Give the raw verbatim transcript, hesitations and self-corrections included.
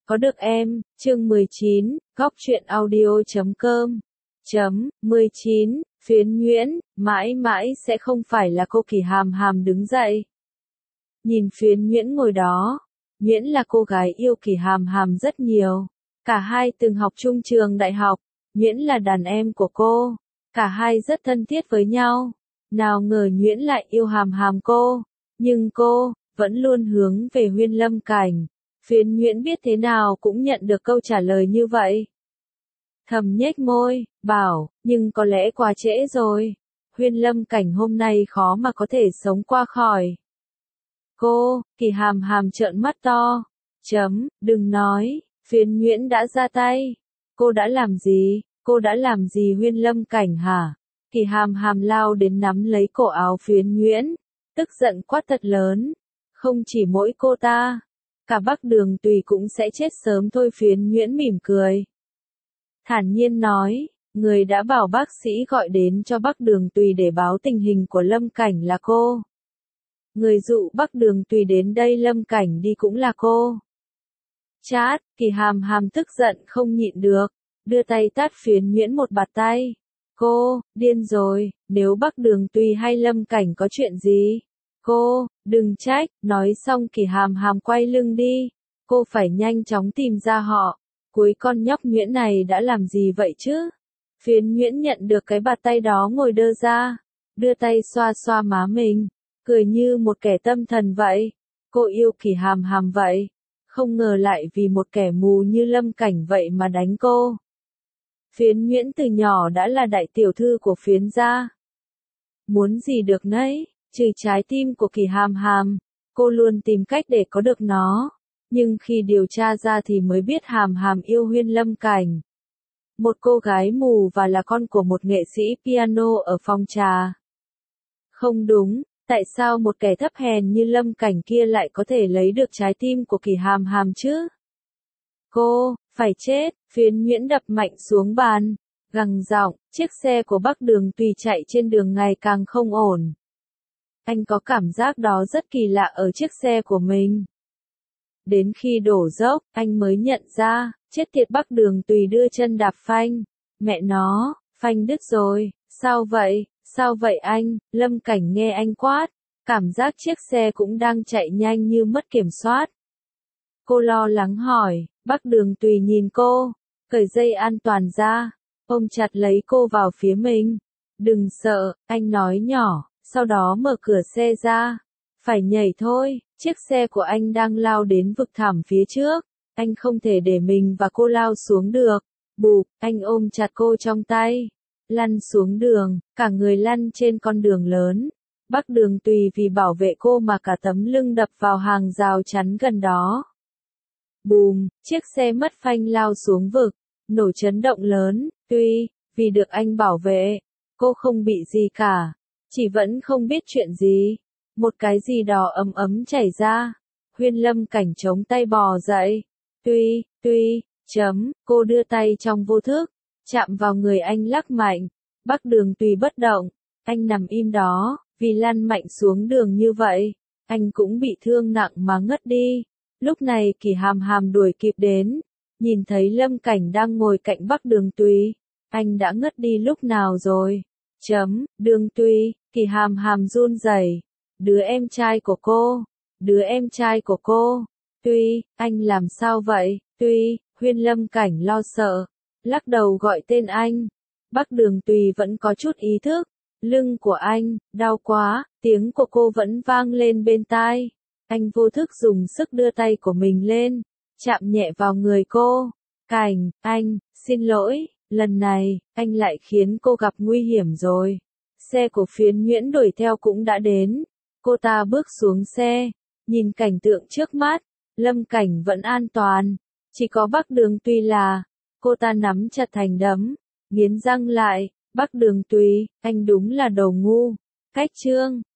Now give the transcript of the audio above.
Có được em, chương mười chín, góc truyện audio chấm com. Chấm, mười chín, Phiến Nguyễn, mãi mãi sẽ không phải là cô. Kỳ Hàm Hàm đứng dậy. Nhìn Phiến Nguyễn ngồi đó. Nguyễn là cô gái yêu Kỳ Hàm Hàm rất nhiều. Cả hai từng học chung trường đại học. Nguyễn là đàn em của cô. Cả hai rất thân thiết với nhau. Nào ngờ Nguyễn lại yêu Hàm Hàm cô. Nhưng cô, vẫn luôn hướng về Huyên Lâm Cảnh. Phiến Nguyễn biết thế nào cũng nhận được câu trả lời như vậy. Thầm nhếch môi, bảo, nhưng có lẽ quá trễ rồi. Huyên Lâm Cảnh hôm nay khó mà có thể sống qua khỏi. Cô, Kỳ Hàm Hàm trợn mắt to. Chấm, đừng nói, Phiến Nguyễn đã ra tay. Cô đã làm gì, cô đã làm gì Huyên Lâm Cảnh hả? Kỳ Hàm Hàm lao đến nắm lấy cổ áo Phiến Nguyễn, tức giận quát thật lớn. Không chỉ mỗi cô ta. Cả Bắc Đường Tùy cũng sẽ chết sớm thôi. Phiến Nguyễn mỉm cười. Thản nhiên nói, người đã bảo bác sĩ gọi đến cho Bắc Đường Tùy để báo tình hình của Lâm Cảnh là cô. Người dụ Bắc Đường Tùy đến đây Lâm Cảnh đi cũng là cô. Chát, Kỳ Hàm Hàm tức giận không nhịn được, đưa tay tát Phiến Nguyễn một bạt tay. Cô, điên rồi, nếu Bắc Đường Tùy hay Lâm Cảnh có chuyện gì? Cô, đừng trách, nói xong Kỳ Hàm Hàm quay lưng đi. Cô phải nhanh chóng tìm ra họ. Cuối con nhóc Nguyễn này đã làm gì vậy chứ? Phiến Nguyễn nhận được cái bạt tay đó ngồi đơ ra. Đưa tay xoa xoa má mình. Cười như một kẻ tâm thần vậy. Cô yêu Kỳ Hàm Hàm vậy. Không ngờ lại vì một kẻ mù như Lâm Cảnh vậy mà đánh cô. Phiến Nguyễn từ nhỏ đã là đại tiểu thư của Phiến gia. Muốn gì được nấy. Trừ trái tim của Kỳ Hàm Hàm, cô luôn tìm cách để có được nó. Nhưng khi điều tra ra thì mới biết Hàm Hàm yêu Huyên Lâm Cảnh. Một cô gái mù và là con của một nghệ sĩ piano ở phòng trà. Không đúng, tại sao một kẻ thấp hèn như Lâm Cảnh kia lại có thể lấy được trái tim của Kỳ Hàm Hàm chứ? Cô, phải chết, Phiến Nguyễn đập mạnh xuống bàn, gằn giọng, chiếc xe của Bắc Đường Tùy chạy trên đường ngày càng không ổn. Anh có cảm giác đó rất kỳ lạ ở chiếc xe của mình. Đến khi đổ dốc, anh mới nhận ra, chết tiệt Bắc Đường Tùy đưa chân đạp phanh. Mẹ nó, phanh đứt rồi, sao vậy, sao vậy anh? Lâm Cảnh nghe anh quát, cảm giác chiếc xe cũng đang chạy nhanh như mất kiểm soát. Cô lo lắng hỏi, Bắc Đường Tùy nhìn cô, cởi dây an toàn ra, ôm chặt lấy cô vào phía mình. Đừng sợ, anh nói nhỏ. Sau đó mở cửa xe ra. Phải nhảy thôi, chiếc xe của anh đang lao đến vực thẳm phía trước. Anh không thể để mình và cô lao xuống được. Bụp, anh ôm chặt cô trong tay. Lăn xuống đường, cả người lăn trên con đường lớn. Bắc Đường Tùy vì bảo vệ cô mà cả tấm lưng đập vào hàng rào chắn gần đó. Bùm, chiếc xe mất phanh lao xuống vực. Nổ chấn động lớn, tuy, vì được anh bảo vệ, cô không bị gì cả. Chỉ vẫn không biết chuyện gì. Một cái gì đó ấm ấm chảy ra. Huyên Lâm Cảnh chống tay bò dậy. Tuy, tuy, chấm, cô đưa tay trong vô thức. Chạm vào người anh lắc mạnh. Bắc Đường Tùy bất động. Anh nằm im đó. Vì lăn mạnh xuống đường như vậy. Anh cũng bị thương nặng mà ngất đi. Lúc này Kỳ Hàm Hàm đuổi kịp đến. Nhìn thấy Lâm Cảnh đang ngồi cạnh Bắc Đường Tùy. Anh đã ngất đi lúc nào rồi? Chấm, Đường Tùy. Kỳ Hàm Hàm run rẩy. Đứa em trai của cô. Đứa em trai của cô. Tuy, anh làm sao vậy? Tuy, Huyên Lâm Cảnh lo sợ. Lắc đầu gọi tên anh. Bắc Đường Tùy vẫn có chút ý thức. Lưng của anh, đau quá, tiếng của cô vẫn vang lên bên tai. Anh vô thức dùng sức đưa tay của mình lên. Chạm nhẹ vào người cô. Cảnh, anh, xin lỗi, lần này, anh lại khiến cô gặp nguy hiểm rồi. Xe của Phiến Nguyễn đuổi theo cũng đã đến. Cô ta bước xuống xe, nhìn cảnh tượng trước mắt, Lâm Cảnh vẫn an toàn. Chỉ có Bắc Đường Tùy là, cô ta nắm chặt thành đấm, nghiến răng lại, Bắc Đường Tùy, anh đúng là đồ ngu. Cách chương,